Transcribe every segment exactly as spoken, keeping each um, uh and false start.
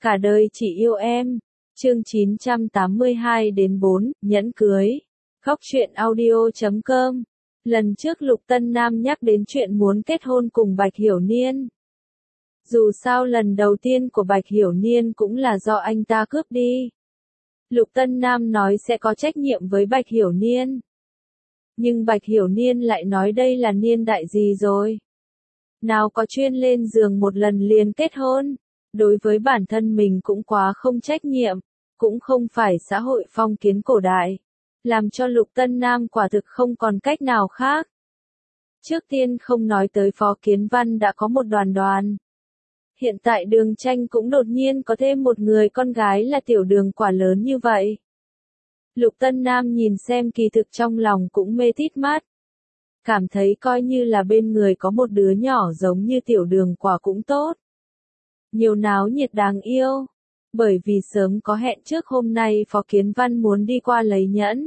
Cả đời chỉ yêu em. Chương chín trăm tám mươi hai đến bốn, nhẫn cưới. Góc truyện audio chấm com. Lần trước Lục Tân Nam nhắc đến chuyện muốn kết hôn cùng Bạch Hiểu Niên. Dù sao lần đầu tiên của Bạch Hiểu Niên cũng là do anh ta cướp đi. Lục Tân Nam nói sẽ có trách nhiệm với Bạch Hiểu Niên. Nhưng Bạch Hiểu Niên lại nói đây là niên đại gì rồi? Nào có chuyên lên giường một lần liền kết hôn. Đối với bản thân mình cũng quá không trách nhiệm, cũng không phải xã hội phong kiến cổ đại. Làm cho Lục Tân Nam quả thực không còn cách nào khác. Trước tiên không nói tới Phó Kiến Văn đã có một đoàn đoàn. Hiện tại Đường Tranh cũng đột nhiên có thêm một người con gái là tiểu đường quả lớn như vậy. Lục Tân Nam nhìn xem kỳ thực trong lòng cũng mê tít mắt. Cảm thấy coi như là bên người có một đứa nhỏ giống như tiểu đường quả cũng tốt. Nhiều náo nhiệt đáng yêu. Bởi vì sớm có hẹn trước hôm nay Phó Kiến Văn muốn đi qua lấy nhẫn.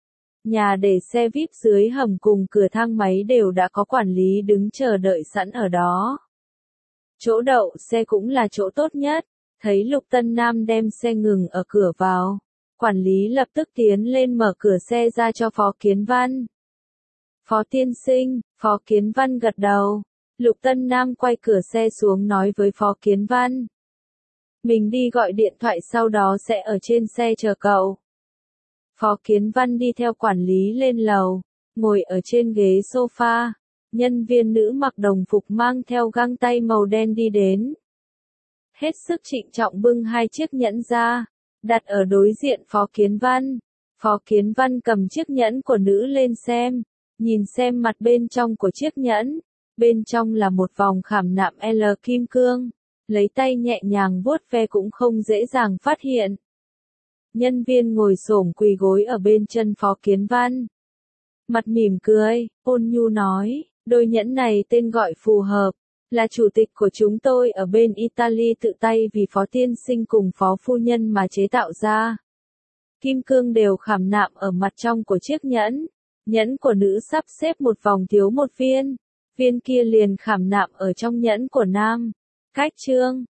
Nhà để xe víp dưới hầm cùng cửa thang máy đều đã có quản lý đứng chờ đợi sẵn ở đó. Chỗ đậu xe cũng là chỗ tốt nhất. Thấy Lục Tân Nam đem xe ngừng ở cửa vào. Quản lý lập tức tiến lên mở cửa xe ra cho Phó Kiến Văn. Phó tiên sinh, Phó Kiến Văn gật đầu. Lục Tân Nam quay cửa xe xuống nói với Phó Kiến Văn. Mình đi gọi điện thoại sau đó sẽ ở trên xe chờ cậu. Phó Kiến Văn đi theo quản lý lên lầu, ngồi ở trên ghế sofa. Nhân viên nữ mặc đồng phục mang theo găng tay màu đen đi đến. Hết sức trịnh trọng bưng hai chiếc nhẫn ra, đặt ở đối diện Phó Kiến Văn. Phó Kiến Văn cầm chiếc nhẫn của nữ lên xem, nhìn xem mặt bên trong của chiếc nhẫn. Bên trong là một vòng khảm nạm L kim cương, lấy tay nhẹ nhàng vuốt ve cũng không dễ dàng phát hiện. Nhân viên ngồi xổm quỳ gối ở bên chân Phó Kiến Văn. Mặt mỉm cười, ôn nhu nói, đôi nhẫn này tên gọi phù hợp, là chủ tịch của chúng tôi ở bên Italy tự tay vì Phó tiên sinh cùng Phó phu nhân mà chế tạo ra. Kim cương đều khảm nạm ở mặt trong của chiếc nhẫn. Nhẫn của nữ sắp xếp một vòng thiếu một viên. Viên kia liền khảm nạm ở trong nhẫn của nam. Cách trương,